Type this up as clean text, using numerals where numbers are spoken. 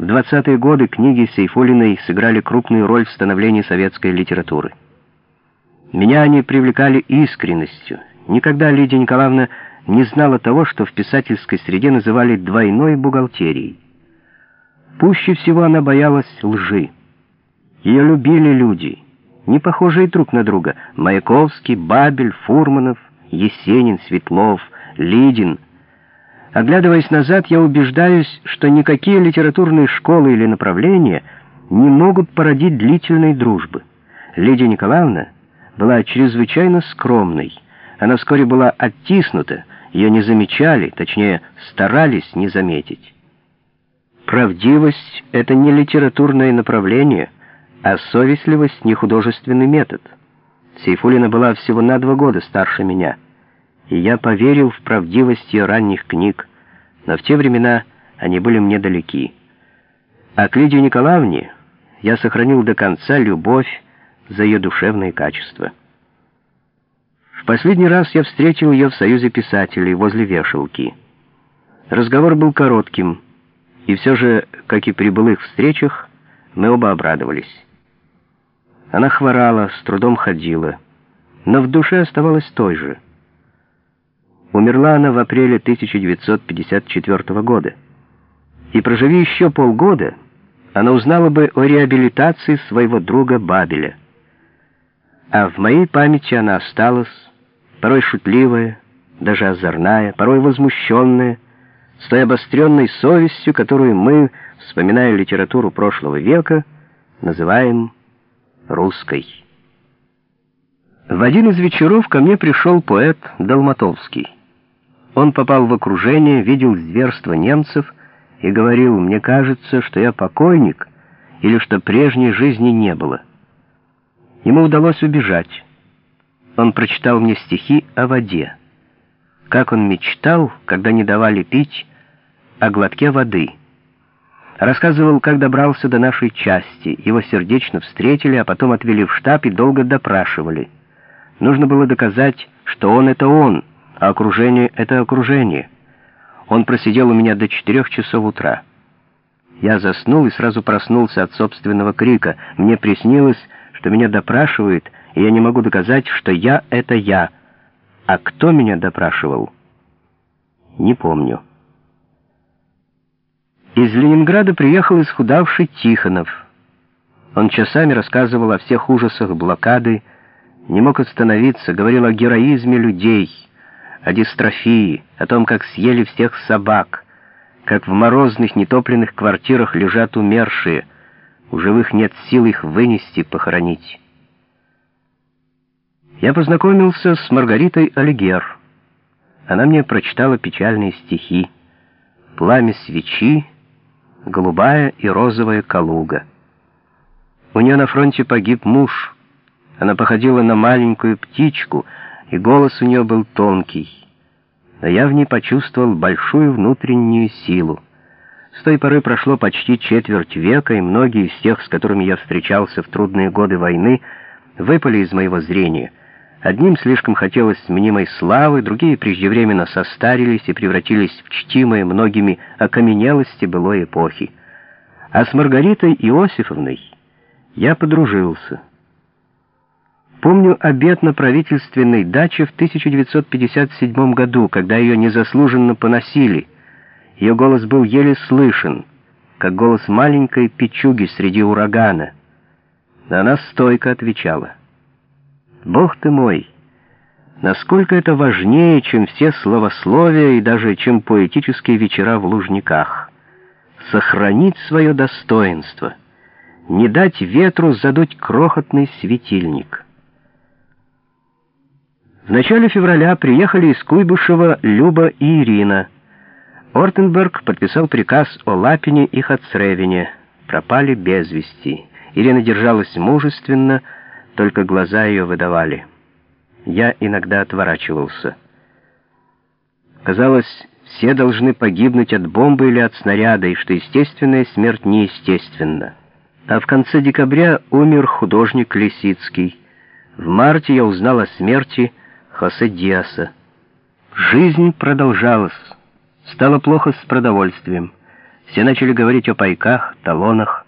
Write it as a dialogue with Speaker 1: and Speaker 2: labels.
Speaker 1: В 20-е годы книги Сейфуллиной сыграли крупную роль в становлении советской литературы. Меня они привлекали искренностью. Никогда Лидия Николаевна не знала того, что в писательской среде называли двойной бухгалтерией. Пуще всего она боялась лжи. Ее любили люди, не похожие друг на друга: Маяковский, Бабель, Фурманов, Есенин, Светлов, Лидин. Оглядываясь назад, я убеждаюсь, что никакие литературные школы или направления не могут породить длительной дружбы. Лидия Николаевна была чрезвычайно скромной. Она вскоре была оттиснута, ее не замечали, точнее, старались не заметить. Правдивость — это не литературное направление, а совестливость — не художественный метод. Сейфуллина была всего на 2 года старше меня, и я поверил в правдивость ее ранних книг, но в те времена они были мне далеки. А к Лидии Николаевне я сохранил до конца любовь за ее душевные качества. В последний раз я встретил ее в Союзе писателей возле вешалки. Разговор был коротким, и все же, как и при былых встречах, мы оба обрадовались. Она хворала, с трудом ходила, но в душе оставалась той же. Умерла она в апреле 1954 года. И проживи еще полгода, она узнала бы о реабилитации своего друга Бабеля. А в моей памяти она осталась, порой шутливая, даже озорная, порой возмущенная, с той обостренной совестью, которую мы, вспоминая литературу прошлого века, называем русской. В один из вечеров ко мне пришел поэт Долматовский. Он попал в окружение, видел зверство немцев и говорил: «Мне кажется, что я покойник или что прежней жизни не было». Ему удалось убежать. Он прочитал мне стихи о воде. Как он мечтал, когда не давали пить, о глотке воды. Рассказывал, как добрался до нашей части. Его сердечно встретили, а потом отвели в штаб и долго допрашивали. Нужно было доказать, что он — это он, а окружение — это окружение. Он просидел у меня до 4 часов утра. Я заснул и сразу проснулся от собственного крика. Мне приснилось, что меня допрашивают, и я не могу доказать, что я — это я. А кто меня допрашивал? Не помню. Из Ленинграда приехал исхудавший Тихонов. Он часами рассказывал о всех ужасах блокады, не мог остановиться, говорил о героизме людей, о дистрофии, о том, как съели всех собак, как в морозных нетопленных квартирах лежат умершие, у живых нет сил их вынести, похоронить. Я познакомился с Маргаритой Алигер. Она мне прочитала печальные стихи: «Пламя свечи, голубая и розовая Калуга». У нее на фронте погиб муж. Она походила на маленькую птичку, и голос у нее был тонкий. Но я в ней почувствовал большую внутреннюю силу. С той поры прошло почти четверть века, и многие из тех, с которыми я встречался в трудные годы войны, выпали из моего зрения. Одним слишком хотелось мнимой славы, другие преждевременно состарились и превратились в чтимые многими окаменелости былой эпохи. А с Маргаритой Иосифовной я подружился. Помню обед на правительственной даче в 1957 году, когда ее незаслуженно поносили. Ее голос был еле слышен, как голос маленькой печуги среди урагана. Но она стойко отвечала: «Бог ты мой, насколько это важнее, чем все словословия и даже чем поэтические вечера в Лужниках. Сохранить свое достоинство, не дать ветру задуть крохотный светильник». В начале февраля приехали из Куйбышева Люба и Ирина. Ортенберг подписал приказ о Лапине и Хацревине. Пропали без вести. Ирина держалась мужественно, только глаза ее выдавали. Я иногда отворачивался. Казалось, все должны погибнуть от бомбы или от снаряда, и что естественная смерть неестественна. А в конце декабря умер художник Лисицкий. В марте я узнал о смерти Хосе Диаса. Жизнь продолжалась. Стало плохо с продовольствием. Все начали говорить о пайках, талонах,